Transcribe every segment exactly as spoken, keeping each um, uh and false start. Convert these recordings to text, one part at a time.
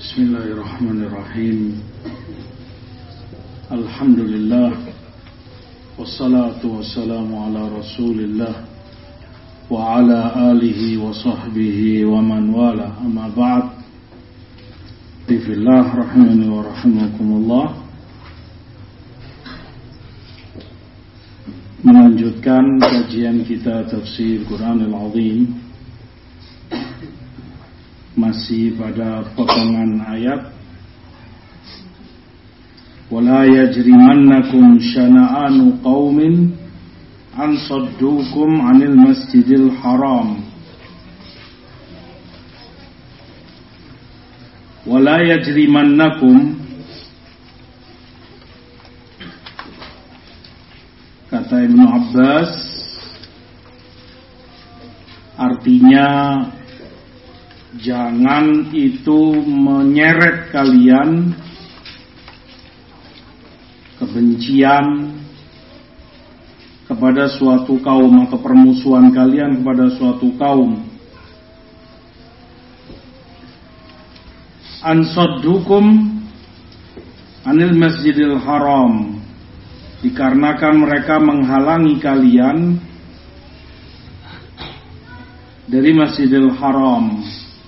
Bismillahirrahmanirrahim. Alhamdulillah. Wassalatu wassalamu ala Rasulillah wa ala alihi wa sahbihi wa man wala. Amma ba'd. Bifillah rahimani wa rahimakumullah. Melanjutkan kajian kita tafsir Quranul Azim, masih pada potongan ayat wala yajrimannakum syana'anu qaumin an saddukum 'anil masjidil haram wala yajrimannakum, kata Ibnu Abbas, artinya jangan itu menyeret kalian kebencian kepada suatu kaum atau permusuhan kalian kepada suatu kaum. Ansaddukum anil masjidil haram, dikarenakan mereka menghalangi kalian dari Masjidil Haram,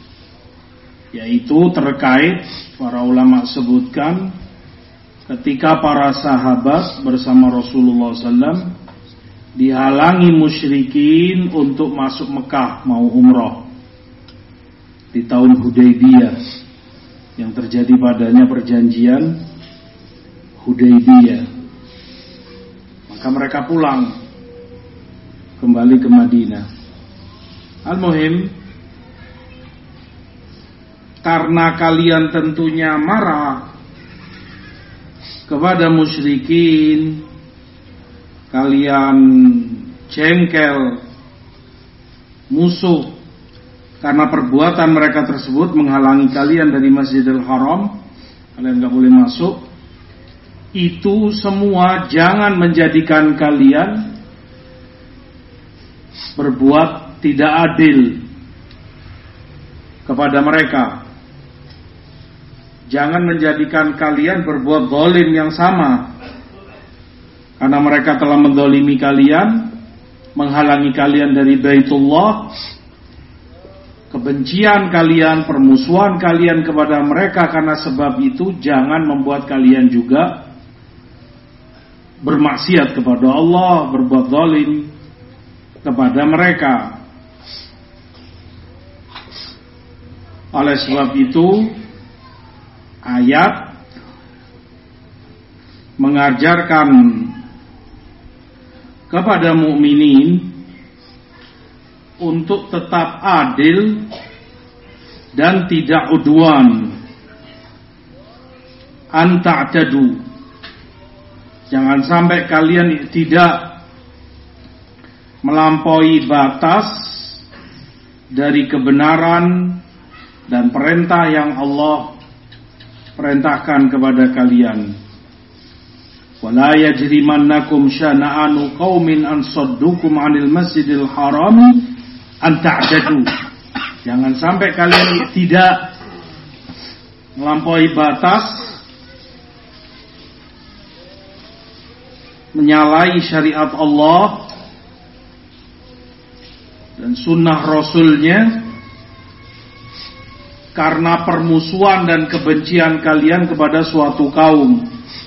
yaitu terkait, para ulama sebutkan, ketika para sahabat bersama Rasulullah sallallahu alaihi wasallam dihalangi musyrikin untuk masuk Mekah mau umrah di tahun Hudaybiyah, yang terjadi padanya perjanjian Hudaybiyah. Maka mereka pulang kembali ke Madinah. Al-Muhim, karena kalian tentunya marah kepada musyrikin, kalian jengkel, musuh, karena perbuatan mereka tersebut menghalangi kalian dari Masjidil Haram, kalian gak boleh masuk. Itu semua jangan menjadikan kalian berbuat tidak adil kepada mereka. Jangan menjadikan kalian berbuat zalim yang sama, karena mereka telah menzalimi kalian, menghalangi kalian dari Baitullah. Kebencian kalian, permusuhan kalian kepada mereka karena sebab itu jangan membuat kalian juga bermaksiat kepada Allah, berbuat zalim kepada mereka. Oleh sebab itu, ayat mengajarkan kepada mukminin untuk tetap adil dan tidak udwan. An ta'tadu, jangan sampai kalian tidak melampaui batas dari kebenaran dan perintah yang Allah perintahkan kepada kalian. Wala yajrimannakum syana'anu qaumin an saddukum 'anil masjidil harami an ta'tadu, jangan sampai kalian tidak melampaui batas, menyalahi syariat Allah dan sunnah Rasulnya karena permusuhan dan kebencian kalian kepada suatu kaum.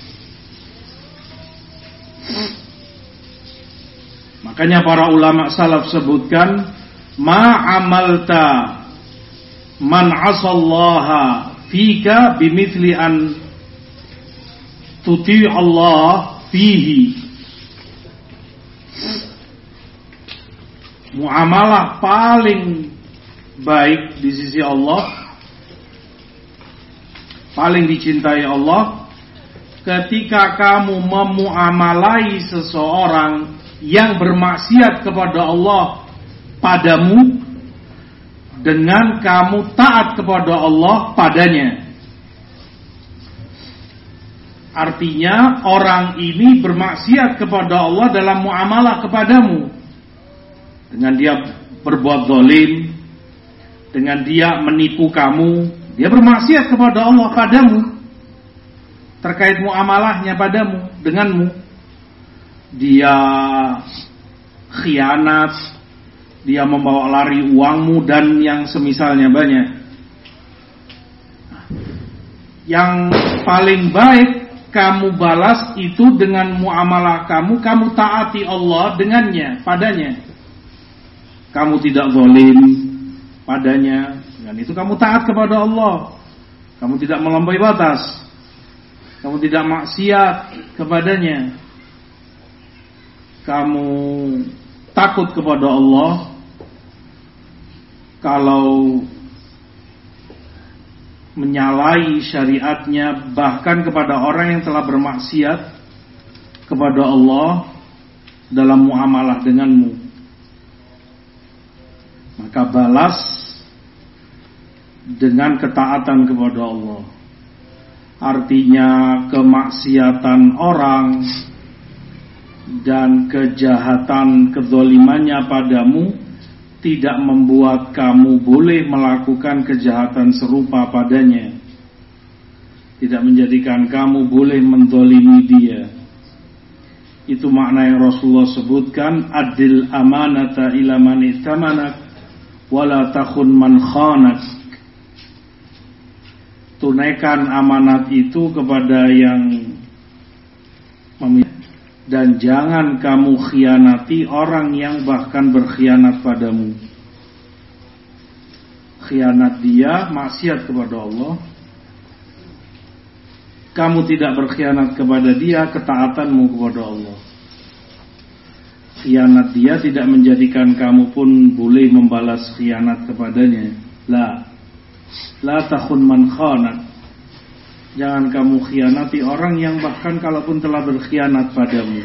Makanya para ulama salaf sebutkan, ma amalta man asallaha fika bimithli an tuti Allah fihi. Muamalah paling baik di sisi Allah, paling dicintai Allah, ketika kamu memuamalai seseorang yang bermaksiat kepada Allah padamu dengan kamu taat kepada Allah padanya. Artinya orang ini bermaksiat kepada Allah dalam muamalah kepadamu, dengan dia berbuat zalim, dengan dia menipu kamu, Dia bermaksiat kepada Allah padamu, terkait muamalahnya padamu, denganmu. Dia khianat, dia membawa lari uangmu dan yang semisalnya banyak. Yang paling baik kamu balas itu dengan muamalah kamu, kamu taati Allah dengannya, padanya. Kamu tidak zalim padanya, dan itu kamu taat kepada Allah. Kamu tidak melampaui batas, kamu tidak maksiat kepadanya. Kamu takut kepada Allah. Kalau menyalahi syariatnya, bahkan kepada orang yang telah bermaksiat kepada Allah dalam muamalah denganmu, maka balas dengan ketaatan kepada Allah. Artinya kemaksiatan orang dan kejahatan kezalimannya padamu tidak membuat kamu boleh melakukan kejahatan serupa padanya. Tidak menjadikan kamu boleh menzalimi dia. Itu makna yang Rasulullah sebutkan, adil amanata ila man itamanak wala takhun man khanak. Tunaikan amanat itu kepada yang memiliki, dan jangan kamu khianati orang yang bahkan berkhianat padamu. Khianat dia, maksiat kepada Allah. Kamu tidak berkhianat kepada dia, ketaatanmu kepada Allah. Khianat dia tidak menjadikan kamu pun boleh membalas khianat kepadanya. La, la takhun man khanak. Jangan kamu khianati orang yang bahkan kalaupun telah berkhianat padamu.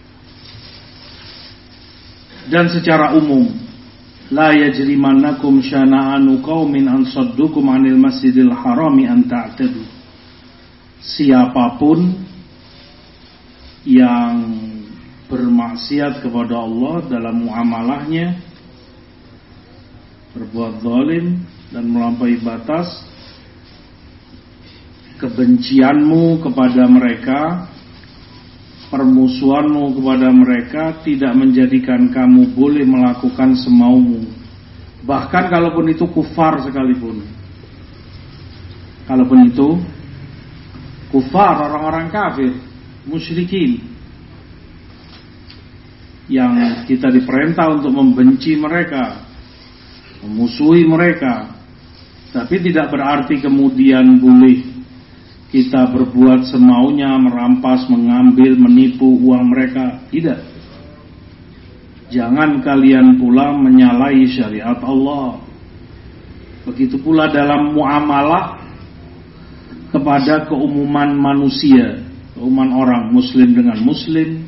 Dan secara umum, la yajrimannakum syana'anu qaumin an saddukum 'anil masjidil harami an ta'tadu. Siapapun yang bermaksiat kepada Allah dalam muamalahnya, berbuat zalim dan melampaui batas, kebencianmu kepada mereka, permusuhanmu kepada mereka tidak menjadikan kamu boleh melakukan semaumu. Bahkan kalaupun itu kufar sekalipun. Kalaupun itu kufar, orang-orang kafir, musyrikin, yang kita diperintah untuk membenci mereka, memusuhi mereka, tapi tidak berarti kemudian boleh kita berbuat semaunya, merampas, mengambil, menipu uang mereka. Tidak. Jangan kalian pula menyalahi syariat Allah. Begitu pula dalam muamalah kepada keumuman manusia, keumuman orang muslim dengan muslim.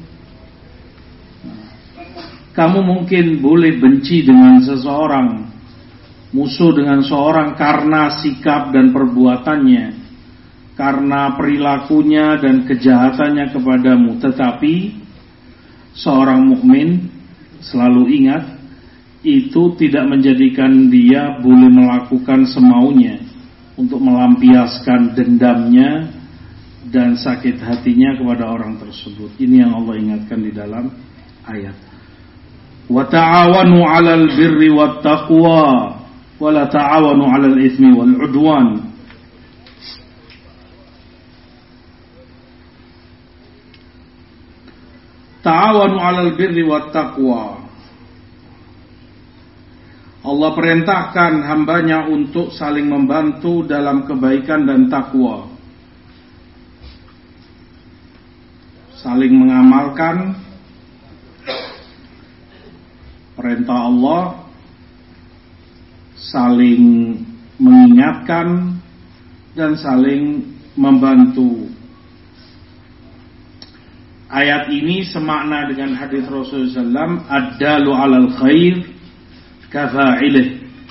Kamu mungkin boleh benci dengan seseorang, musuh dengan seorang karena sikap dan perbuatannya, karena perilakunya dan kejahatannya kepadamu. Tetapi seorang mukmin selalu ingat, itu tidak menjadikan dia boleh melakukan semaunya untuk melampiaskan dendamnya dan sakit hatinya kepada orang tersebut. Ini yang Allah ingatkan di dalam ayat. Wa ta'awanu 'alal birri wat taqwa wa la ta'awanu 'alal itsmi wal 'udwan. Ta'awanu 'alal birri wat taqwa. Allah perintahkan hambanya untuk saling membantu dalam kebaikan dan takwa. Saling mengamalkan perintah Allah, saling mengingatkan dan saling membantu. Ayat ini semakna dengan hadis Rasulullah sallallahu alaihi wasallam, ad-dalu 'alal khair kafa'ilih,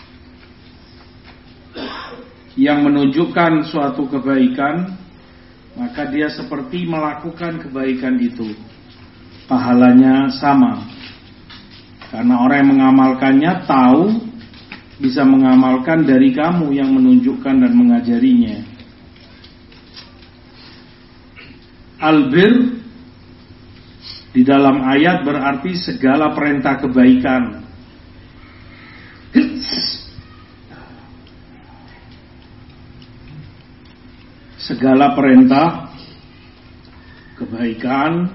yang menunjukkan suatu kebaikan, maka dia seperti melakukan kebaikan itu, pahalanya sama. Karena orang yang mengamalkannya tahu bisa mengamalkan dari kamu yang menunjukkan dan mengajarinya. Albir di dalam ayat berarti segala perintah kebaikan. Segala perintah kebaikan,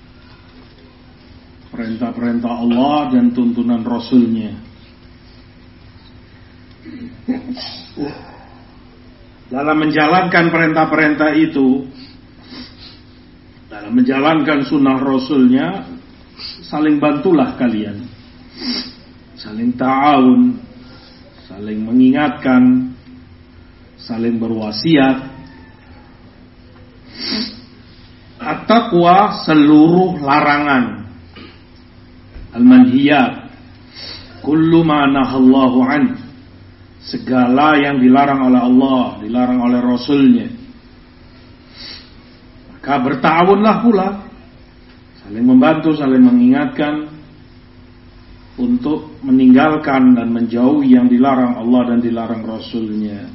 perintah-perintah Allah dan tuntunan Rasul-Nya. Dalam menjalankan perintah-perintah itu, dalam menjalankan sunnah Rasul-Nya, saling bantulah kalian, saling ta'awun, saling mengingatkan, saling berwasiat. At-taqwa seluruh larangan, al-manhiyat, kullu ma nahallahu an, segala yang dilarang oleh Allah, dilarang oleh Rasul-Nya. Maka bertawunlah pula, saling membantu, saling mengingatkan untuk meninggalkan dan menjauhi yang dilarang Allah dan dilarang Rasul-Nya.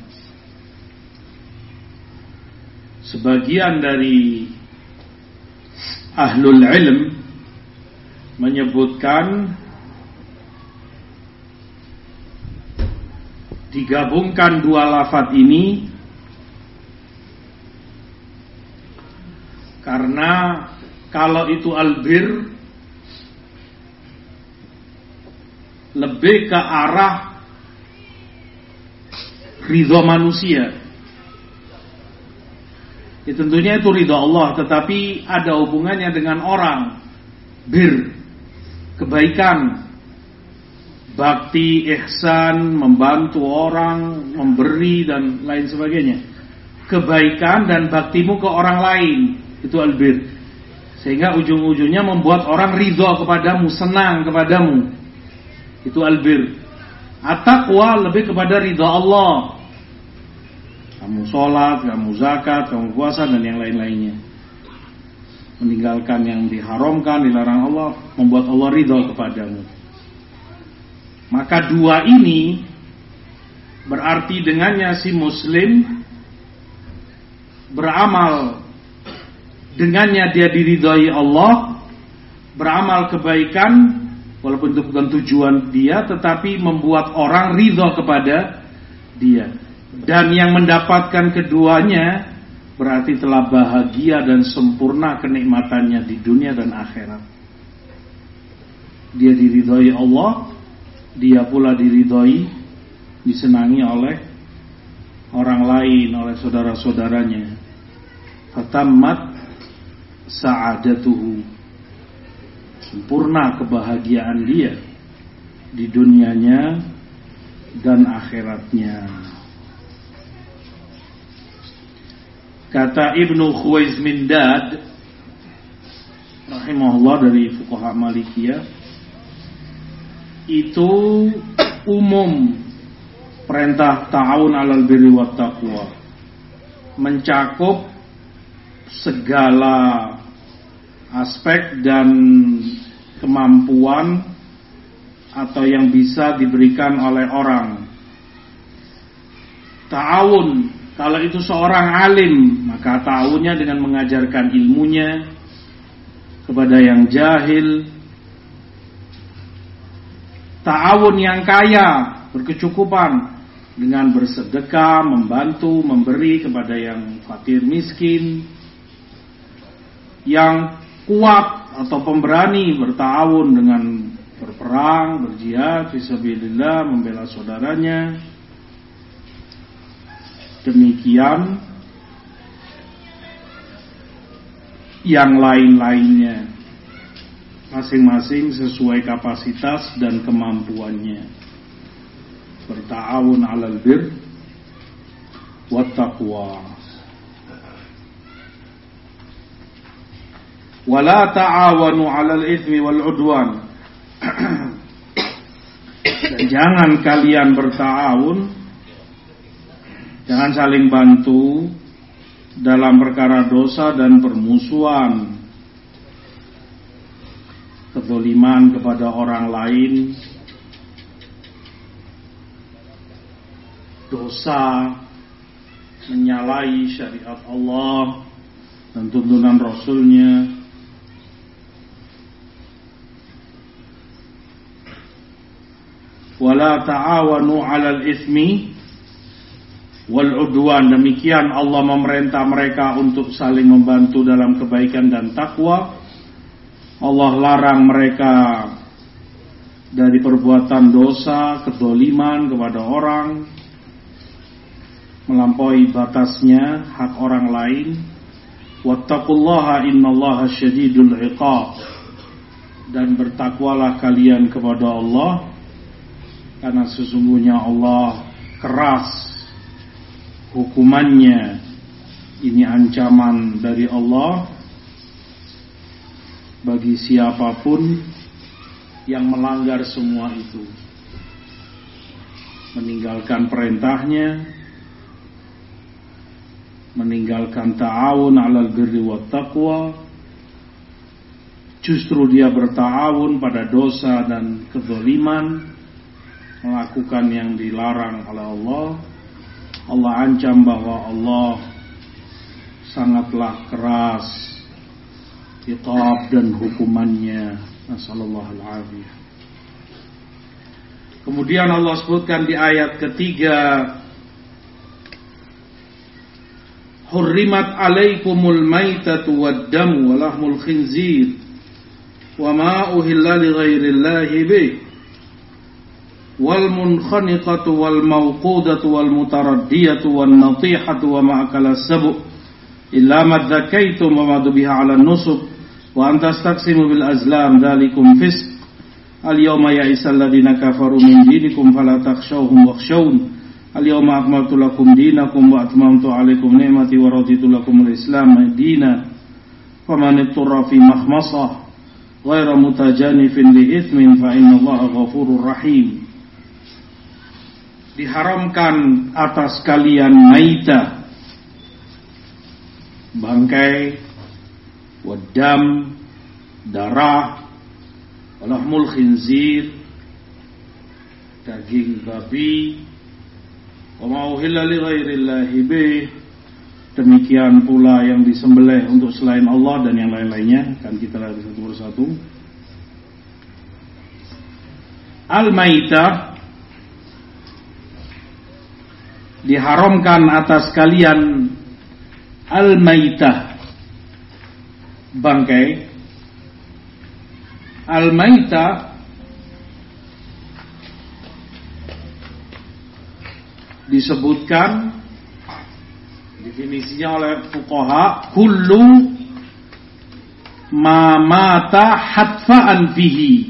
Sebagian dari ahlul ilm menyebutkan digabungkan dua lafaz ini karena kalau itu albir lebih ke arah ridha manusia. Ya, tentunya itu ridha Allah, tetapi ada hubungannya dengan orang. Bir, kebaikan, bakti, ihsan, membantu orang, memberi dan lain sebagainya. Kebaikan dan baktimu ke orang lain, itu albir. Sehingga ujung-ujungnya membuat orang ridha kepadamu, senang kepadamu. Itu albir. At-taqwa lebih kepada ridha Allah. Kamu sholat, kamu zakat, kamu puasa dan yang lain-lainnya. Meninggalkan yang diharamkan, dilarang Allah, membuat Allah ridha kepadamu. Maka dua ini berarti dengannya si muslim beramal, dengannya dia diridhai Allah, beramal kebaikan, walaupun itu bukan tujuan dia, tetapi membuat orang ridha kepada dia. Dan yang mendapatkan keduanya berarti telah bahagia dan sempurna kenikmatannya di dunia dan akhirat. Dia diridhai Allah, dia pula diridhai, disenangi oleh orang lain, oleh saudara-saudaranya. Fatammat sa'adatuhu, sempurna kebahagiaan dia di dunianya dan akhiratnya. Kata Ibnu Khuwaizmindad rahimahullah dari fuqaha Malikiyah, itu umum perintah ta'awun 'alal birri wat taqwa, mencakup segala aspek dan kemampuan atau yang bisa diberikan oleh orang. Ta'awun, kalau itu seorang alim, maka ta'awunnya dengan mengajarkan ilmunya kepada yang jahil. Ta'awun yang kaya, berkecukupan, dengan bersedekah, membantu, memberi kepada yang fakir miskin. Yang kuat atau pemberani, berta'awun dengan berperang, berjihad fisabilillah, membela saudaranya. Demikian yang lain-lainnya, masing-masing sesuai kapasitas dan kemampuannya. Berta'awun 'alal bir wat taqwa. Wala ta'awanu 'alal itsmi wal 'udwan. Dan jangan kalian berta'awun, jangan saling bantu dalam perkara dosa dan permusuhan, kezaliman kepada orang lain, dosa, menyalahi syariat Allah dan tuntunan Rasulnya. Wala ta'awanu 'alal itsmi wal 'udwan. Demikian Allah memerintah mereka untuk saling membantu dalam kebaikan dan takwa. Allah larang mereka dari perbuatan dosa, kedzaliman kepada orang, melampaui batasnya hak orang lain. Wattaqullaha innallaha syadidul 'iqab. Dan bertakwalah kalian kepada Allah, karena sesungguhnya Allah keras hukumannya. Ini ancaman dari Allah bagi siapapun yang melanggar semua itu, meninggalkan perintahnya, meninggalkan ta'awun 'alal birri wat taqwa, justru dia berta'awun pada dosa dan kezaliman, melakukan yang dilarang oleh Allah. Allah ancam bahwa Allah sangatlah keras iqab dan hukumannya. Nasallallahu alaihi. Kemudian Allah sebutkan di ayat ketiga, Hurrimat alaikumul maitatu wad-damu wa lahmul khinzir wa ma uhilla li ghairillahi bih wal munkhaniqatu wal mawqudatu wal mutaraddiyatu wan natihatu wa ma akala sabu illa ma dzakaitum wa ma dhubiha 'ala an-nusub wa an tastaqsimu bil azlam dzalikum fisq al yawma ya'isal ladzina kafaru min dinikum fala takhshawhum wakhshawun al yawma akmaltu lakum dinakum wa atmamtu 'alaikum ni'mati wa raditu lakum al-islam dinan faman ittara fi makhmasah ghayra mutajanifin li ithmin fa innallaha ghafurur rahim. Diharamkan atas kalian maita, bangkai, wadam, darah, walahmul khinzir, daging babi, wa ma uhilla li ghairillahi bih, demikian pula yang disembelih untuk selain Allah dan yang lain-lainnya. Kan kita lihat satu persatu. Al-maitah, diharamkan atas kalian al-maitah, bangkai. Al-maitah disebutkan definisinya oleh fuqaha, kullu ma mata hatfa'an fihi,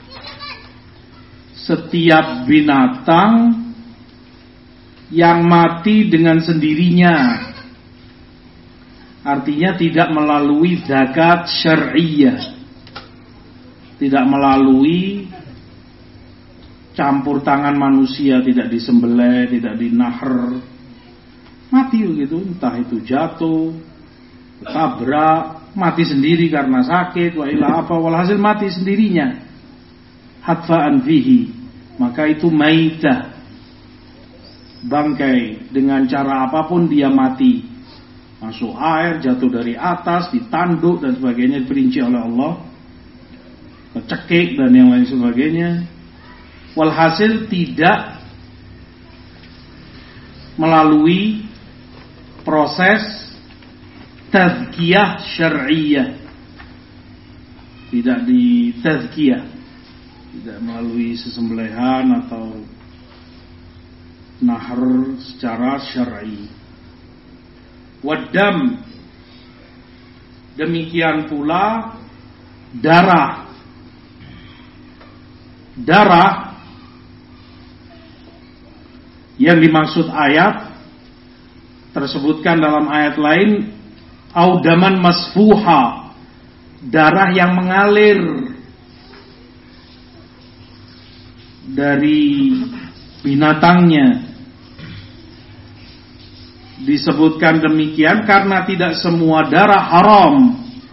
setiap binatang yang mati dengan sendirinya, artinya tidak melalui zakat syar'iyyah, tidak melalui campur tangan manusia, tidak disembelih, tidak dinahr, mati begitu, entah itu jatuh, tabrak, mati sendiri karena sakit, wa ila apa, walhasil mati sendirinya, hatfa'an fihi, maka itu maitah, bangkai. Dengan cara apapun dia mati, masuk air, jatuh dari atas, ditanduk dan sebagainya, diperinci oleh Allah, kecekik dan yang lain sebagainya, walhasil tidak melalui proses tazkiyah syar'iyyah, tidak di tazkiyah, tidak melalui sesembelihan atau nahr secara syar'i. Waddam, demikian pula darah. Darah yang dimaksud ayat tersebutkan dalam ayat lain, audaman masfuha, darah yang mengalir dari binatangnya. Disebutkan demikian karena tidak semua darah haram.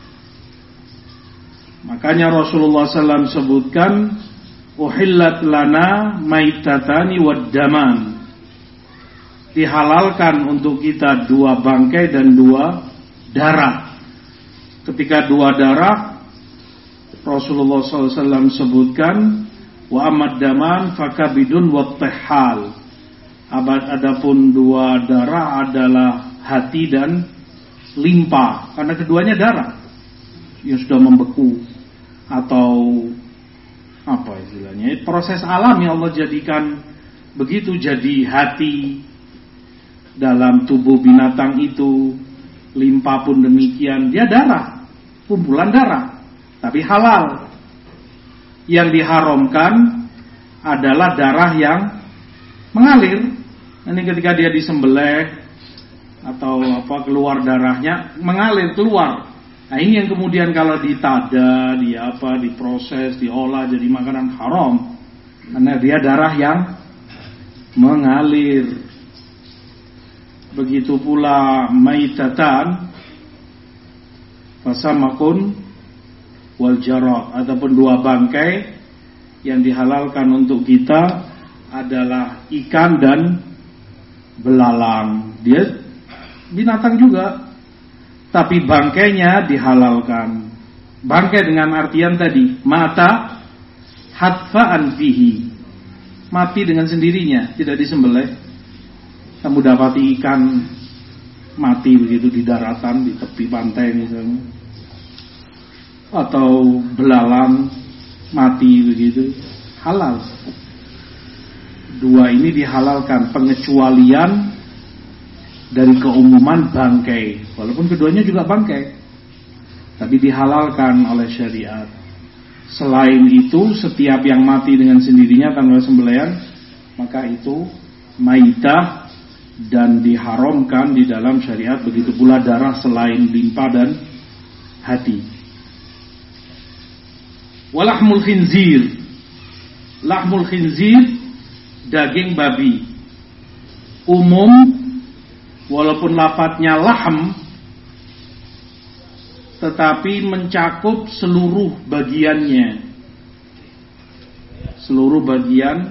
Makanya Rasulullah sallallahu alaihi wasallam sebutkan, uhillat lana maitatani wad daman, dihalalkan untuk kita dua bangkai dan dua darah. Ketika dua darah, Rasulullah shallallahu alaihi wasallam sebutkan, wa amad daman fakabidun wattihal. Adapun dua darah adalah hati dan limpa, karena keduanya darah yang sudah membeku atau apa istilahnya, proses alam yang Allah jadikan begitu. Jadi hati dalam tubuh binatang itu, limpa pun demikian, dia darah, kumpulan darah, tapi halal. Yang diharamkan adalah darah yang mengalir. Ini ketika dia disembelih atau apa, keluar darahnya mengalir keluar. Nah ini yang kemudian kalau ditada, di apa, diproses, diolah jadi makanan haram, karena dia darah yang mengalir. Begitu pula maitatan, fasamakun wal jarad, ataupun dua bangkai yang dihalalkan untuk kita adalah ikan dan belalang. Dia binatang juga, tapi bangkainya dihalalkan. Bangkai dengan artian tadi, mata hatfa'an fihi, mati dengan sendirinya, tidak disembelih. Kamu dapati ikan mati begitu di daratan, di tepi pantai misalnya, atau belalang mati begitu, halal. Dua ini dihalalkan, pengecualian dari keumuman bangkai, walaupun keduanya juga bangkai, tapi dihalalkan oleh syariat. Selain itu, setiap yang mati dengan sendirinya tanpa sembelihan, maka itu maitah dan diharamkan di dalam syariat. Begitu pula darah selain limpa dan hati. Walahmul khinzir, lahmul khinzir, daging babi. Umum, walaupun lafadznya lahm, tetapi mencakup seluruh bagiannya, seluruh bagian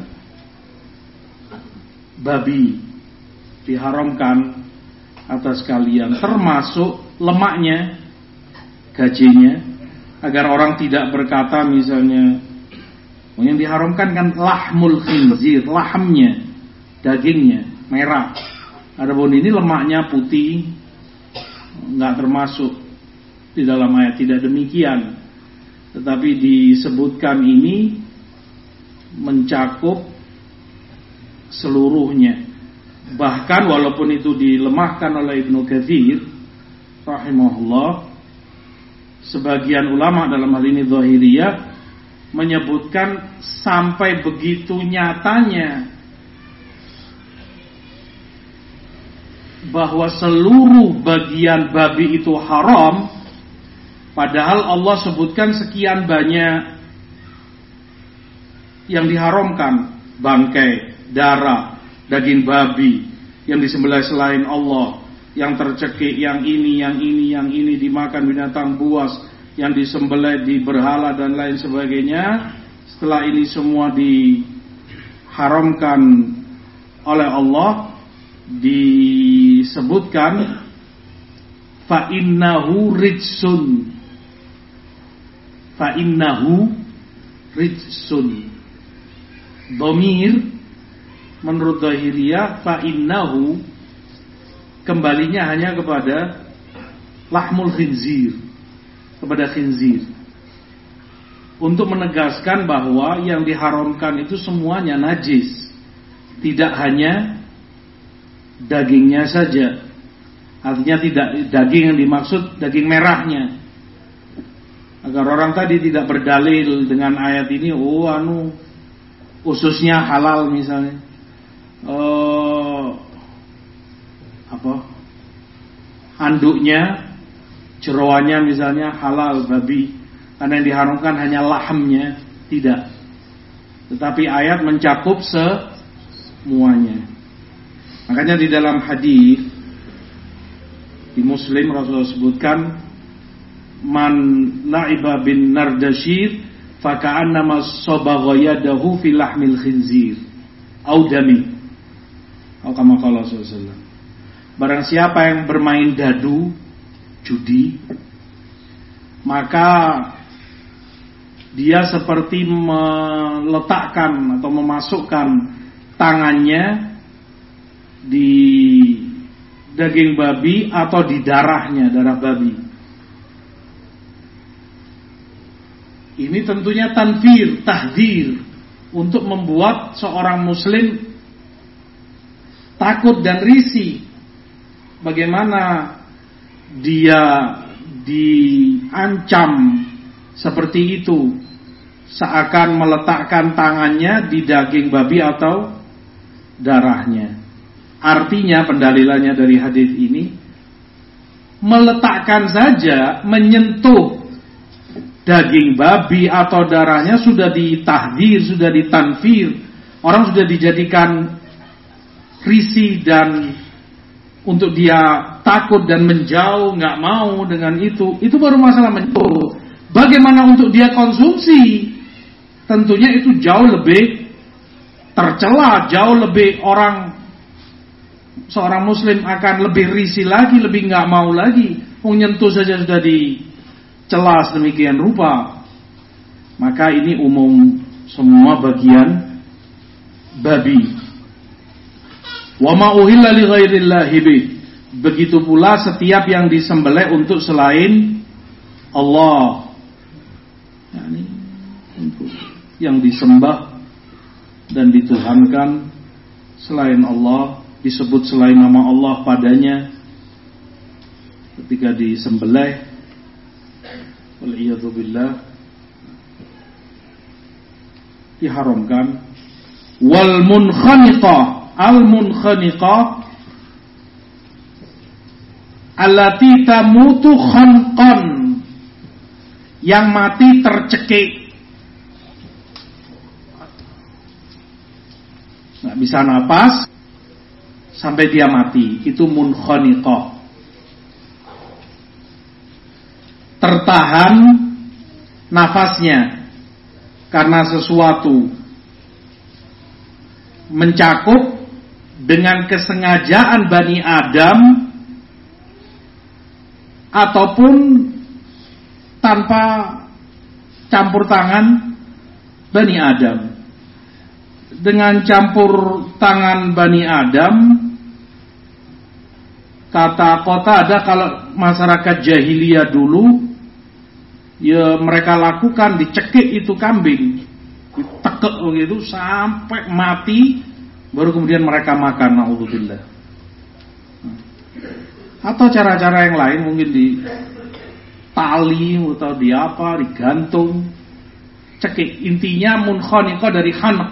babi diharamkan atas kalian, termasuk lemaknya, gajinya, agar orang tidak berkata misalnya, yang diharamkan kan lahmul khinzir, lahmnya, dagingnya merah. Adapun ini lemaknya putih, nggak termasuk di dalam ayat, tidak demikian. Tetapi disebutkan ini mencakup seluruhnya. Bahkan walaupun itu dilemahkan oleh Ibnu Katsir rahimahullah, sebagian ulama dalam hal ini Zahiriyah menyebutkan sampai begitu nyatanya bahwa seluruh bagian babi itu haram, padahal Allah sebutkan sekian banyak yang diharamkan, bangkai, darah, daging babi yang disembelih selain Allah, yang tercekik, yang ini, yang ini, yang ini dimakan binatang buas, yang disembelih di berhala dan lain sebagainya. Setelah ini semua diharamkan oleh Allah, disebutkan fa innahu rijsun, fa innahu rijsun. Dhamir menurut Zahiriyah fa innahu kembalinya hanya kepada lahmul khinzir, kepada khinzir, untuk menegaskan bahwa yang diharamkan itu semuanya najis, tidak hanya dagingnya saja. Artinya tidak daging yang dimaksud daging merahnya, agar orang tadi tidak berdalil dengan ayat ini, oh anu ususnya halal misalnya, oh, apa anduknya, jeroannya misalnya halal babi, karena yang diharamkan hanya lahmnya, tidak. Tetapi ayat mencakup semuanya. Makanya di dalam hadis di Muslim Rasulullah sebutkan, man la'iba bin nardashir faka'annama sabagha yadahu fi lahmil khinzir au dami. Kama qala sallallahu alaihi wasallam. Barang siapa yang bermain dadu, judi, maka dia seperti meletakkan atau memasukkan tangannya di daging babi atau di darahnya, darah babi. Ini tentunya tanfir, tahdir, untuk membuat seorang muslim takut dan risih. Bagaimana dia diancam seperti itu, seakan meletakkan tangannya di daging babi atau darahnya. Artinya pendalilannya dari hadis ini, meletakkan saja, menyentuh daging babi atau darahnya sudah ditahdir, sudah ditanfir. Orang sudah dijadikan risih dan untuk dia takut dan menjauh, nggak mau dengan itu. Itu baru masalah menyentuh. Bagaimana untuk dia konsumsi? Tentunya itu jauh lebih tercela, jauh lebih orang, seorang muslim akan lebih risih lagi, lebih nggak mau lagi. Menyentuh saja sudah dicela sedemikian rupa. Maka ini umum semua bagian babi. Wa ma uhilla li ghairillahi bih. Begitu pula setiap yang disembelih untuk selain Allah. Yani untuk yang disembah dan dituhankan selain Allah, disebut selain nama Allah padanya, ketika disembelih, wal'iyadzubillah, diharamkan. Wal munkhaniqah, al munkhaniqah allati tamutu khanqan, yang mati tercekik, nggak bisa napas sampai dia mati, itu munkhaniqah. Tertahan nafasnya karena sesuatu, mencakup dengan kesengajaan Bani Adam ataupun tanpa campur tangan Bani Adam. Dengan campur tangan Bani Adam, kata kota ada, kalau masyarakat jahiliyah dulu, ya mereka lakukan, dicekik itu kambing, ditekek begitu sampai mati, baru kemudian mereka makan. Na'udzubillah. Atau cara-cara yang lain, mungkin di tali atau di apa, digantung, cekik. Intinya munkhaniqah dari khanq,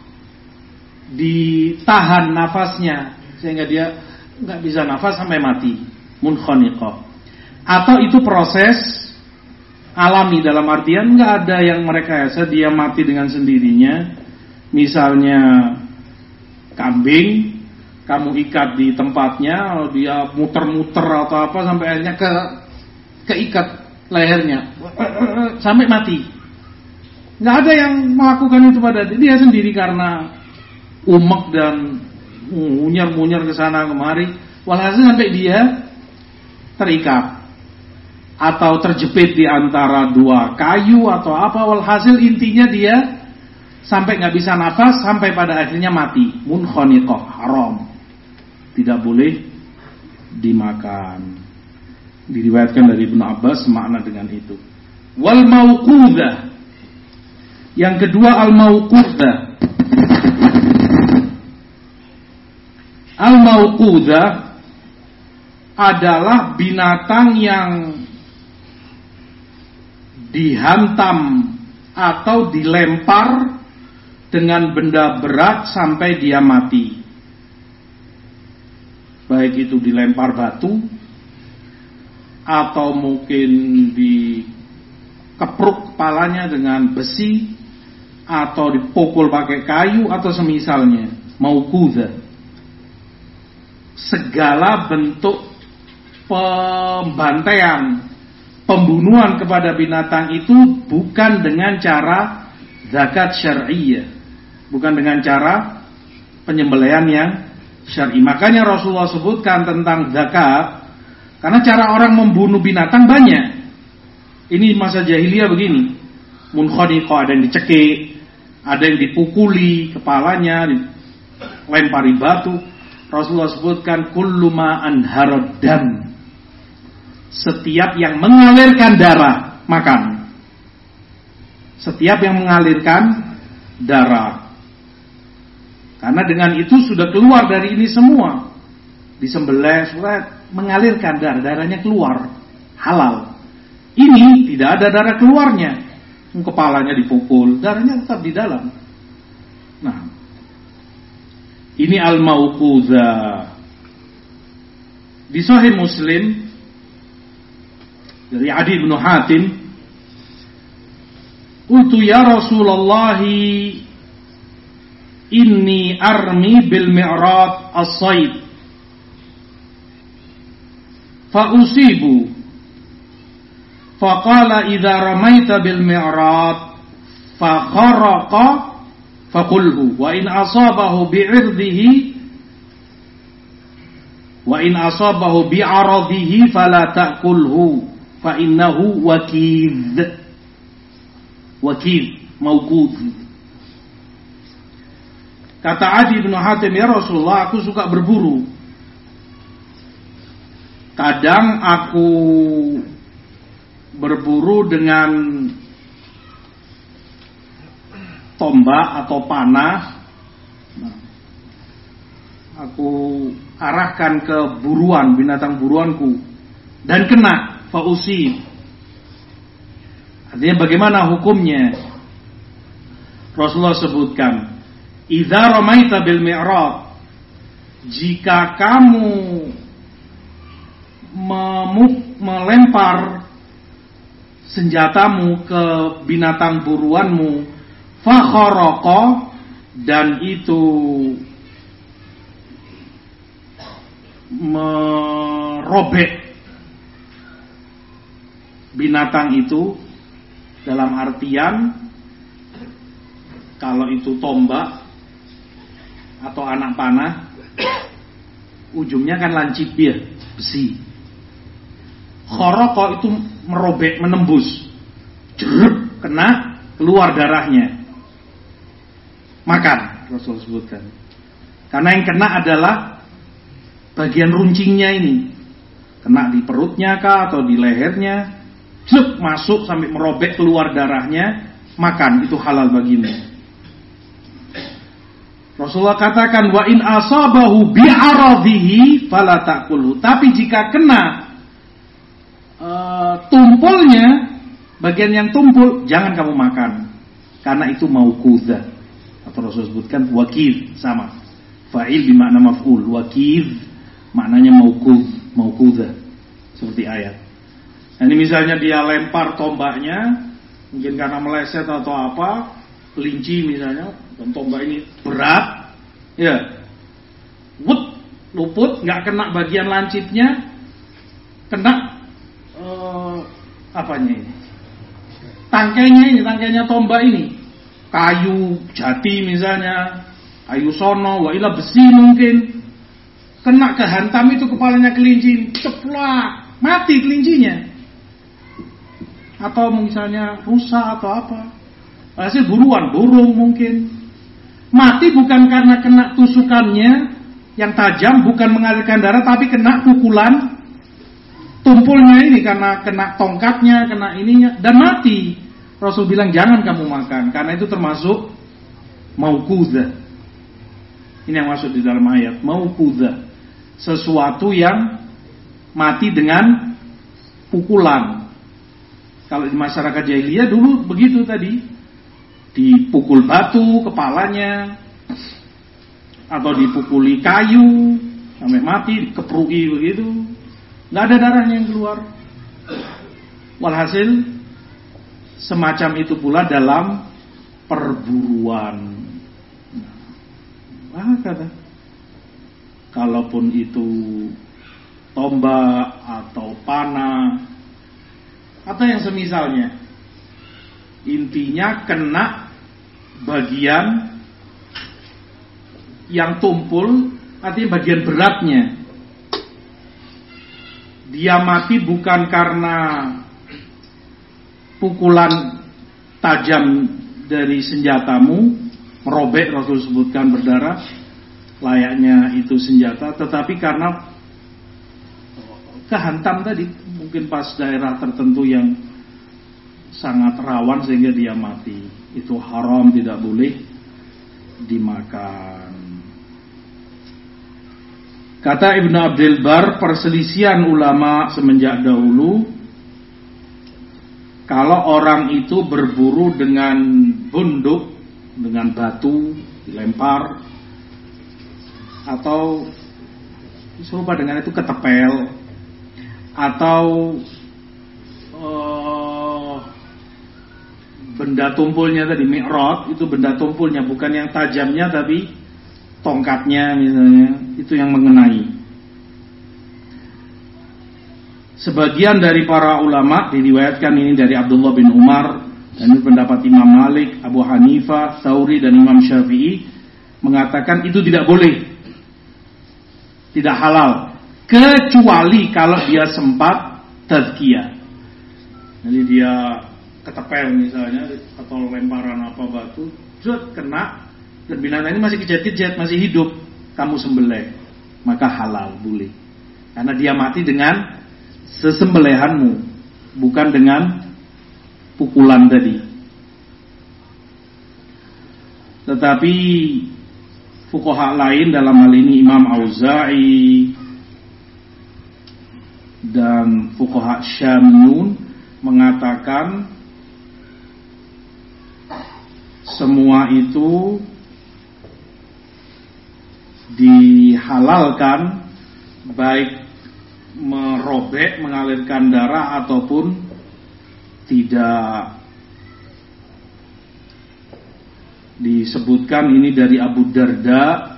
ditahan nafasnya sehingga dia nggak bisa nafas sampai mati, munkhaniqah. Atau itu proses alami, dalam artian nggak ada yang merekayasa, dia mati dengan sendirinya. Misalnya kambing, kamu ikat di tempatnya, dia muter-muter atau apa sampai akhirnya ke keikat lehernya sampai mati. Nggak ada yang melakukan itu pada dia sendiri karena umek dan munyar-munyar ke sana kemari, walhasil sampai dia terikat atau terjepit di antara dua kayu atau apa, walhasil intinya dia sampai nggak bisa nafas sampai pada akhirnya mati. Munkhaniqah, haram, tidak boleh dimakan. Diriwayatkan dari Ibnu Abbas makna dengan itu. Wal mauqudah, yang kedua al mauqudah. Al mauqudah adalah binatang yang dihantam atau dilempar dengan benda berat sampai dia mati. Baik itu dilempar batu, atau mungkin dikepruk kepalanya dengan besi, atau dipukul pakai kayu atau semisalnya. Mauqudah, segala bentuk pembantaian, pembunuhan kepada binatang itu bukan dengan cara zakat syar'iyyah, bukan dengan cara penyembelihan yang syar'i. Makanya Rasulullah sebutkan tentang zakat, karena cara orang membunuh binatang banyak. Ini masa jahiliyah begini, munkhaniqah, ada yang dicekik, ada yang dipukuli kepalanya, lempari batu. Rasulullah sebutkan kullu ma anharad dam, setiap yang mengalirkan darah makan. Setiap yang mengalirkan darah. Karena dengan itu sudah keluar dari ini semua. Disembelih, surat mengalirkan darah, darahnya keluar, halal. Ini tidak ada darah keluarnya. Kepalanya dipukul, darahnya tetap di dalam. Nah, ini al-mauquzah. Di Sahih Muslim dari Adi bin Hatim, qultu ya Rasulullah, inni armi bil mi'rad as-sayd fa usibu. Faqala idza ramaita bil mi'rad fa kharaqa faqulhu wa in asabahu bi'irdihi wa in asabahu bi'aradihi fala ta'kulhu fa innahu wakid. Wakid mauqud. Kata Adi bin Hatim, ya Rasulullah, aku suka berburu. Kadang aku berburu dengan tombak atau panah. Nah, aku arahkan ke buruan, binatang buruanku, dan kena, fausi. Artinya bagaimana hukumnya? Rasulullah sebutkan, idza ramaita bil mi'rad, jika kamu memuk, melempar senjatamu ke binatang buruanmu, fa kharaqa, dan itu merobek binatang itu, dalam artian kalau itu tombak atau anak panah, ujungnya kan lancip ya, besi. Kharaqa itu merobek, menembus, jeruk, kena, keluar darahnya, makan, Rasul sebutkan. Karena yang kena adalah bagian runcingnya ini, kena di perutnya kah atau di lehernya, jeruk, masuk sampai merobek, keluar darahnya, makan, itu halal bagimu. Rasulullah katakan, wa in asabahu bi'aradihi fala ta'kulhu, tapi jika kena Uh, tumpulnya, bagian yang tumpul, jangan kamu makan, karena itu mauquzah. Atau Rasul sebutkan wakid, sama fa'il bermakna maf'ul, wakid maknanya mauquz, mauquzah, seperti ayat. Nah, ini misalnya dia lempar tombaknya, mungkin karena meleset atau apa, kelinci misalnya, dan tombak ini berat, ya, wut, luput, nggak kena bagian lancipnya, kena Uh, apanya ini, tangkainya ini, tangkainya tombak ini, kayu jati misalnya, kayu sono, wailah besi mungkin, kena kehantam itu kepalanya kelinci, ceplak, mati kelincinya. Atau misalnya rusa atau apa, hasil buruan, burung mungkin, mati bukan karena kena tusukannya yang tajam, bukan mengalirkan darah, tapi kena pukulan tumpulnya ini, karena kena tongkatnya, kena ininya, dan mati. Rasul bilang jangan kamu makan, karena itu termasuk mauquzah. Ini yang maksud di dalam ayat, mauquzah, sesuatu yang mati dengan pukulan. Kalau di masyarakat jahiliyah dulu begitu tadi, dipukul batu kepalanya, atau dipukuli kayu sampai mati, dikeprui begitu. Nggak ada darahnya yang keluar. Walhasil semacam itu pula dalam perburuan. Nah, kata, kalaupun itu tombak atau panah atau yang semisalnya, intinya kena bagian yang tumpul artinya bagian beratnya. Dia mati bukan karena pukulan tajam dari senjatamu, merobek, Rasul sebutkan berdarah, layaknya itu senjata, tetapi karena kehantam tadi, mungkin pas daerah tertentu yang sangat rawan sehingga dia mati. Itu haram, tidak boleh dimakan. Kata Ibnu Abdul Bar, perselisihan ulama semenjak dahulu, kalau orang itu berburu dengan bunduk, dengan batu dilempar, atau serupa dengan itu ketepel, atau uh, benda tumpulnya tadi, mi'rad, itu benda tumpulnya, bukan yang tajamnya tapi tongkatnya misalnya, itu yang mengenai. Sebagian dari para ulama diriwayatkan ini dari Abdullah bin Umar, dan ini pendapat Imam Malik, Abu Hanifah, Tsauri dan Imam Syafi'i, mengatakan itu tidak boleh, tidak halal, kecuali kalau dia sempat tazkiyah. Jadi dia ketepel misalnya, atau lemparan apa batu, jut, kena, dan binatang ini masih kejat-kejat, masih hidup, kamu sembelih, maka halal, boleh. Karena dia mati dengan sesembelihanmu, bukan dengan pukulan tadi. Tetapi fuqaha lain, dalam hal ini Imam Auza'i dan fuqaha Syamiyun, mengatakan semua itu dihalalkan, baik merobek, mengalirkan darah ataupun tidak. Disebutkan ini dari Abu Darda,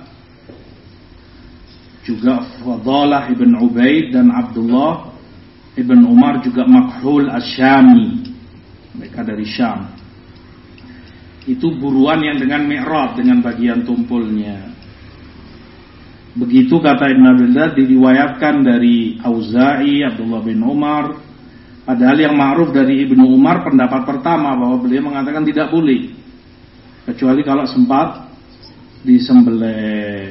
juga Fadalah ibn Ubaid dan Abdullah ibn Umar, juga Makhul Asyami, mereka dari Syam. Itu buruan yang dengan mi'rad, dengan bagian tumpulnya. Begitu kata Ibn Abdullah, diriwayatkan dari Auza'i, Abdullah bin Umar. Padahal yang ma'ruf dari Ibnu Umar pendapat pertama, bahwa beliau mengatakan tidak boleh, kecuali kalau sempat disembelih.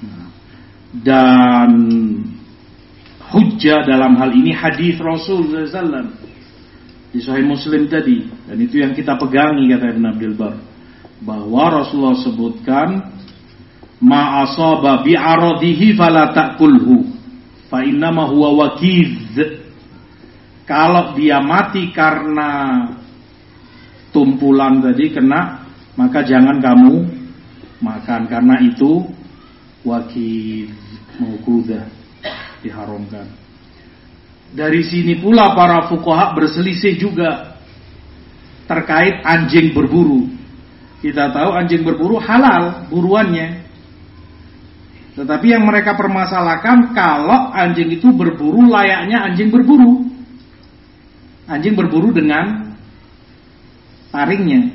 Dan hujjah dalam hal ini hadis Rasul sallallahu alaihi wasallam di Sahih Muslim tadi, dan itu yang kita pegangi, kata Ibn Abdul Bar, bahwa Rasulullah sebutkan, ma asaba bi aradihi fala ta'kulhu fa innama huwa wakiz. Kalau dia mati karena tumpulan tadi kena, maka jangan kamu makan, karena itu wakiz, mauqudzah, diharamkan. Dari sini pula para fuqaha berselisih juga terkait anjing berburu. Kita tahu anjing berburu halal buruannya, tetapi yang mereka permasalahkan kalau anjing itu berburu layaknya anjing berburu. Anjing berburu dengan taringnya,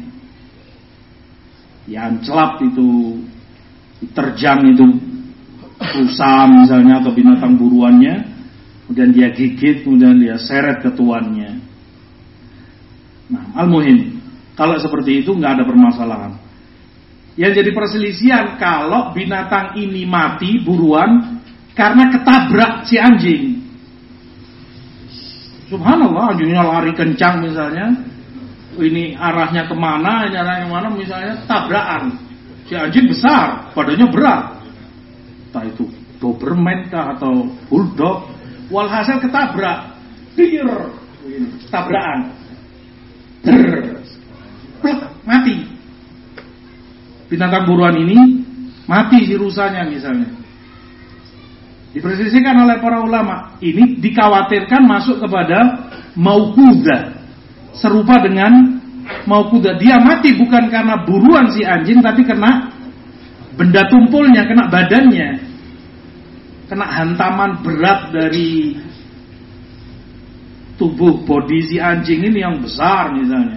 yang celap itu, terjang itu rusa misalnya, atau binatang buruannya, kemudian dia gigit, kemudian dia seret ke tuannya. Nah, al-muhim, kalau seperti itu nggak ada permasalahan. Yang jadi perselisihan kalau binatang ini mati buruan karena ketabrak si anjing. Subhanallah, anjingnya lari kencang misalnya, ini arahnya kemana, ini arahnya kemana, misalnya tabrakan. Si anjing besar, badannya berat, entah itu Doberman kah atau Bulldog, walhasil ketabrak, dir, tabrakan, der, plek, mati. Binatang buruan ini mati si rusanya misalnya. Diperselisihkan oleh para ulama, ini dikhawatirkan masuk kepada mauqudzah, serupa dengan mauqudzah. Dia mati bukan karena buruan si anjing, tapi kena benda tumpulnya, kena badannya, kena hantaman berat dari tubuh bodi si anjing ini yang besar misalnya.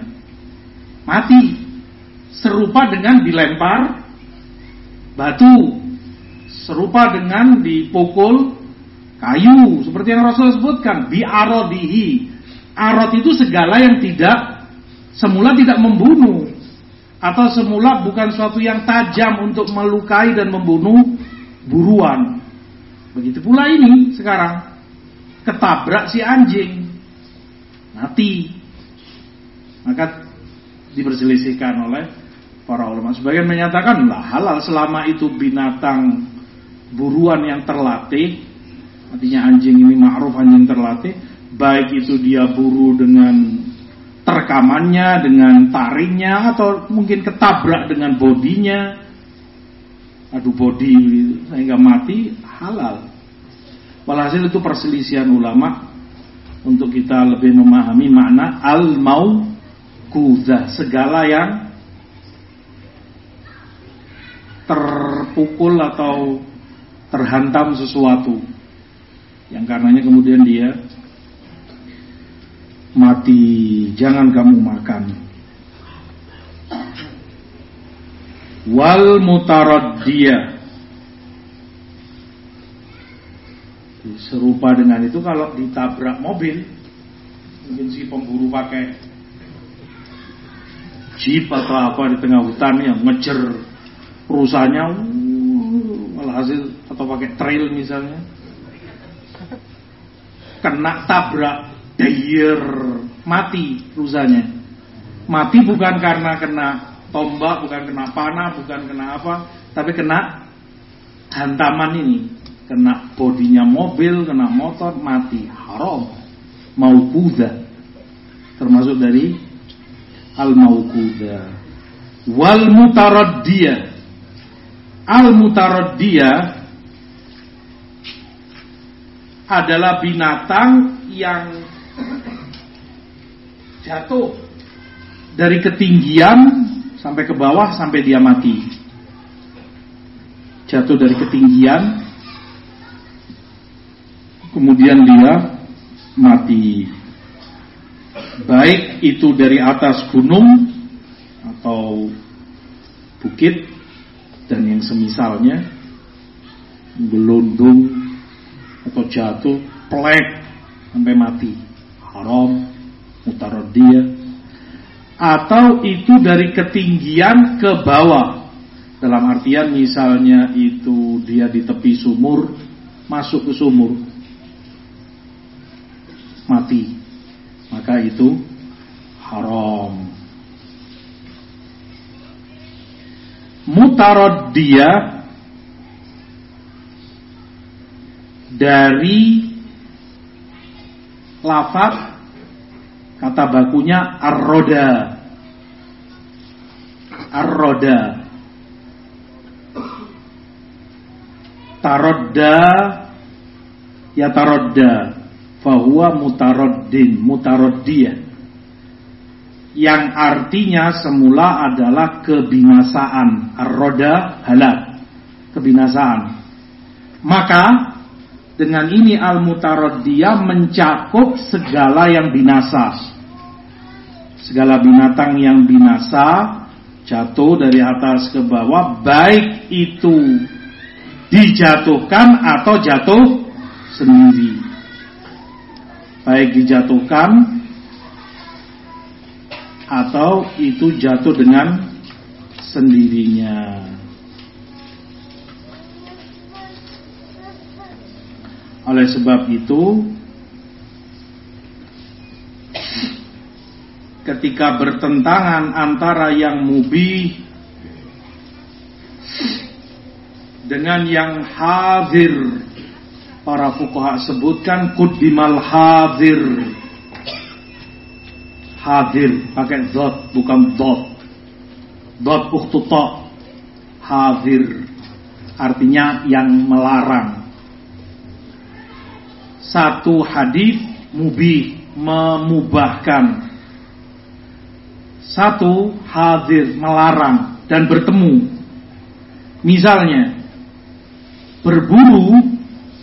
Mati, serupa dengan dilempar batu, serupa dengan dipukul kayu, seperti yang Rasul sebutkan, bi arodihi. Arod itu segala yang tidak semula tidak membunuh, atau semula bukan suatu yang tajam untuk melukai dan membunuh buruan. Begitu pula ini sekarang, ketabrak si anjing, mati. Maka diperselisihkan oleh para ulama. Sebagian menyatakan lah halal selama itu binatang buruan yang terlatih. Artinya anjing ini ma'ruf anjing terlatih, baik itu dia buru dengan terkamannya, dengan taringnya, atau mungkin ketabrak dengan bodinya, adu bodi sehingga mati, halal. Walhasil itu perselisihan ulama untuk kita lebih memahami makna al-mauquzah, segala yang terpukul atau terhantam sesuatu, yang karenanya kemudian dia mati, jangan kamu makan. Wal mutaraddiyah, serupa dengan itu kalau ditabrak mobil, mungkin si pemburu pakai jeep atau apa di tengah hutan yang ngejar rusanya, malah hasil, atau pakai trail misalnya, kena tabrak dayer, mati rusanya. Mati bukan karena kena tombak, bukan kena panah, bukan kena apa, tapi kena hantaman ini, kena bodinya mobil, kena motor, mati. Haram, mauquzah, termasuk dari al-mauquzah. Wal mutaraddiyah, al-mutaraddiyah adalah binatang yang jatuh dari ketinggian sampai ke bawah sampai dia mati. Jatuh dari ketinggian kemudian dia mati. Baik itu dari atas gunung atau bukit dan yang semisalnya, gelundung atau jatuh plek sampai mati, haram, mutaraddiyah. Atau itu dari ketinggian ke bawah, dalam artian misalnya itu dia di tepi sumur, masuk ke sumur, mati, maka itu haram. Mutaraddiyah dari lafaz kata bakunya ar-roda. Ar-roda. Tarodda ya tarodda, fahuwa mutaraddin, mutaraddiyah, yang artinya semula adalah kebinasaan. Ar-roda halak, kebinasaan. Maka dengan ini al-mutaraddiyah mencakup segala yang binasa, segala binatang yang binasa, jatuh dari atas ke bawah, baik itu dijatuhkan atau jatuh sendiri. Baik dijatuhkan atau itu jatuh dengan sendirinya. Oleh sebab itu, ketika bertentangan antara yang mubih dengan yang hadir, para fuqaha sebutkan quddimal hadir. Hadir pakai dot bukan dot. Dot uktuta. Hadir artinya yang melarang. Satu hadis mubih, memubahkan. Satu hadir, melarang dan bertemu. Misalnya berburu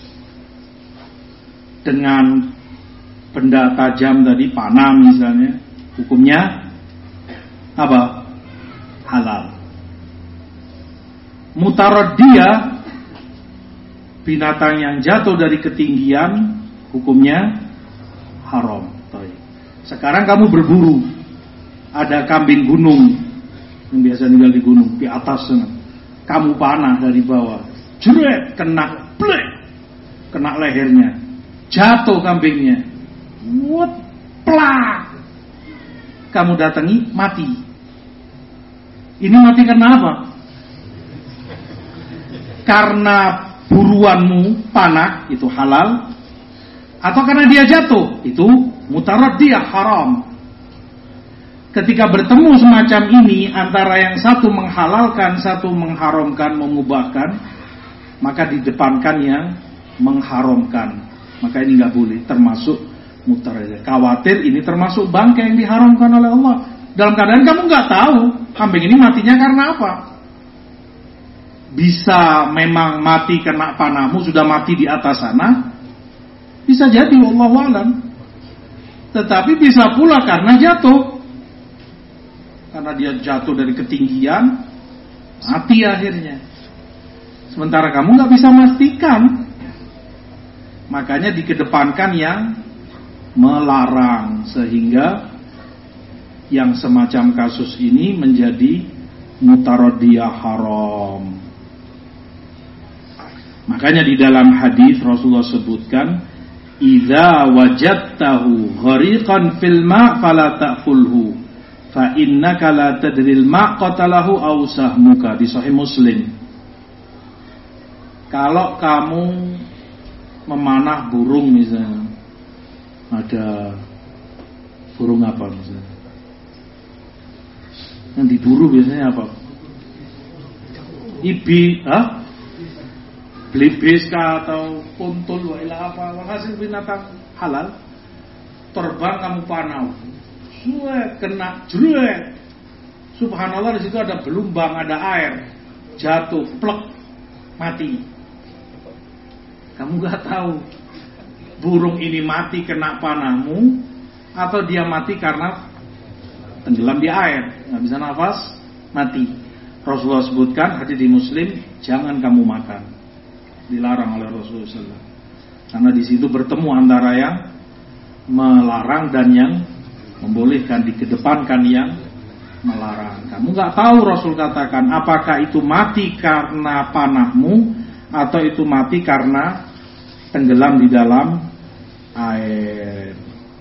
dengan benda tajam tadi, panah misalnya, hukumnya apa? Halal. Mutaraddiyah binatang yang jatuh dari ketinggian hukumnya haram. Sekarang kamu berburu, ada kambing gunung yang biasa tinggal di gunung, di atas sana. Kamu panah dari bawah, jeret, kena blek, kena lehernya, jatuh kambingnya, what, plak. Kamu datangi, mati. Ini mati karena apa? Karena buruanmu panah, itu halal. Atau karena dia jatuh, itu mutaraddiyah, haram. Ketika bertemu semacam ini, antara yang satu menghalalkan, satu mengharamkan, memubahkan, maka didepankan yang mengharamkan. Maka ini nggak boleh, termasuk mutaraddiyah. Khawatir ini termasuk bangkai yang diharamkan oleh Allah. Dalam keadaan kamu nggak tahu kambing ini matinya karena apa. Bisa memang mati kena panahmu, sudah mati di atas sana. Bisa jadi, wallahu a'lam. Tetapi bisa pula karena jatuh. Karena dia jatuh dari ketinggian, mati akhirnya. Sementara kamu nggak bisa memastikan. Makanya dikedepankan yang melarang, sehingga yang semacam kasus ini menjadi mutaraddiyah, haram. Makanya di dalam hadis Rasulullah sebutkan, idza wajadtahu ghariqan fil ma' fala ta'kulhu fa innaka la tadril ma' qatalahu aw sahmuka, di Sahih Muslim. Kalau kamu memanah burung misalnya, ada burung apa misalnya, yang diburu biasanya apa? Ibi, ah? Belibis atau kuntul, wailah apa, hasil binatang halal, terbang kamu panau, suwe kena jrek, subhanallah, di situ ada belumbang, ada air, jatuh, plek, mati. Kamu nggak tahu burung ini mati kena panahmu atau dia mati karena tenggelam di air, nggak bisa nafas, mati. Rasulullah sebutkan, hadis di Muslim, jangan kamu makan. Dilarang oleh Rasulullah shallallahu alaihi wasallam. Karena di situ bertemu antara yang melarang dan yang membolehkan, dikedepankan yang melarang. Kamu nggak tahu, Rasul katakan, apakah itu mati karena panahmu atau itu mati karena tenggelam di dalam air.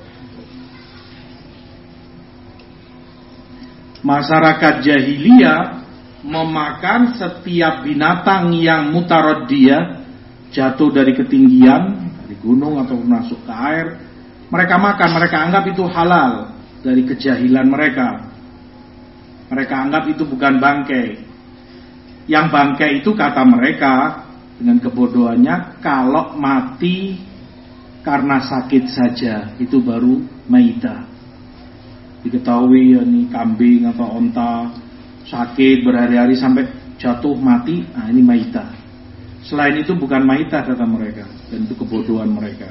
Masyarakat jahiliyah memakan setiap binatang yang mutaraddiyah, jatuh dari ketinggian, dari gunung atau masuk ke air. Mereka makan, mereka anggap itu halal dari kejahilan mereka. Mereka anggap itu bukan bangkai. Yang bangkai itu kata mereka dengan kebodohannya, kalau mati karena sakit saja itu baru maitah. Diketahui ya nih, kambing atau onta sakit berhari-hari sampai jatuh mati, nah ini maitah. Selain itu bukan maitah kata mereka, dan itu kebodohan mereka.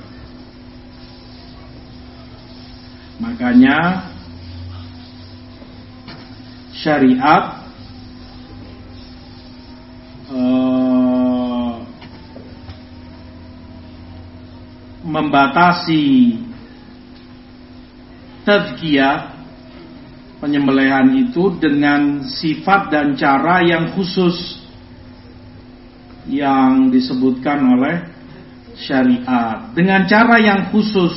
Makanya syariat eh, membatasi tazkiyah, penyembelihan itu dengan sifat dan cara yang khusus yang disebutkan oleh syariat, dengan cara yang khusus,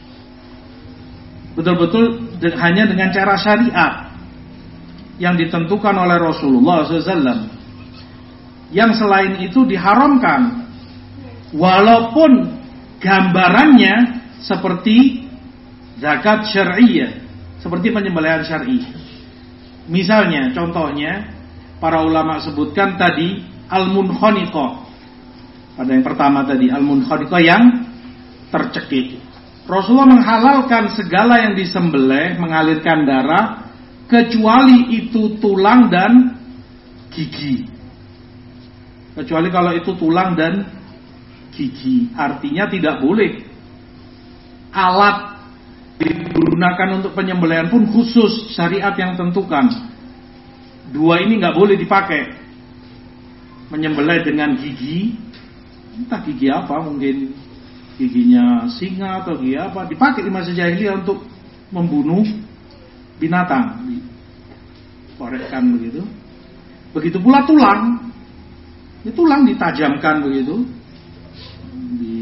betul-betul de- hanya dengan cara syariat yang ditentukan oleh Rasulullah shallallahu alaihi wasallam. Yang selain itu diharamkan, walaupun gambarannya seperti zakat syar'iyyah, seperti penyembelihan syar'i. Misalnya, contohnya, para ulama sebutkan tadi al-munkhaniqah. Pada yang pertama tadi, al-munkhaniqah yang tercekik. Rasulullah menghalalkan segala yang disembelih, mengalirkan darah, kecuali itu tulang dan gigi. Kecuali kalau itu tulang dan gigi. Artinya tidak boleh. Alat digunakan untuk penyembelihan pun khusus, syariat yang tentukan. Dua ini nggak boleh dipakai. Menyembelih dengan gigi entah gigi apa, mungkin giginya singa atau gigi apa, dipakai di masa jahiliyah untuk membunuh binatang, dikorekkan begitu. Begitu pula tulang, ini tulang ditajamkan begitu, di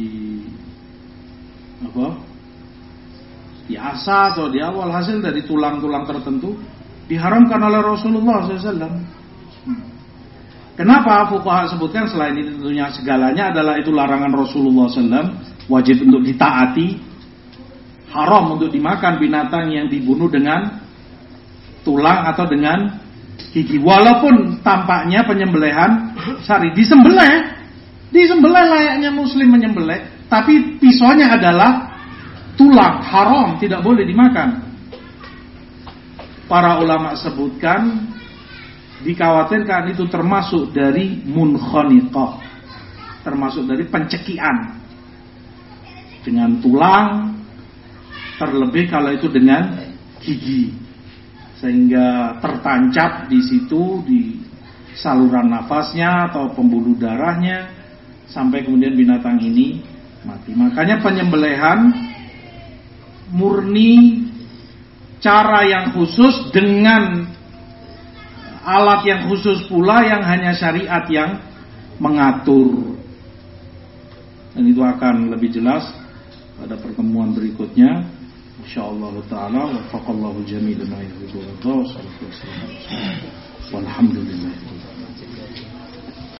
apa, diasah atau di awal hasil dari tulang-tulang tertentu diharamkan oleh Rasulullah shallallahu alaihi wasallam. Kenapa fuqaha sebutkan selain itu tentunya segalanya adalah itu larangan Rasulullah shallallahu alaihi wasallam, wajib untuk ditaati, haram untuk dimakan binatang yang dibunuh dengan tulang atau dengan gigi. Walaupun tampaknya penyembelihan syar'i, disembelih, disembelih layaknya muslim menyembelih, tapi pisaunya adalah tulang, haram, tidak boleh dimakan. Para ulama sebutkan dikhawatirkan itu termasuk dari munkhaniqah, termasuk dari pencekian dengan tulang, terlebih kalau itu dengan gigi, sehingga tertancap di situ di saluran nafasnya atau pembuluh darahnya sampai kemudian binatang ini mati. Makanya penyembelihan murni cara yang khusus dengan alat yang khusus pula yang hanya syariat yang mengatur. Dan itu akan lebih jelas pada pertemuan berikutnya. Insyaallah taala wafaqallahu jami'an ma yuhibbu wa yarda. Walhamdulillah.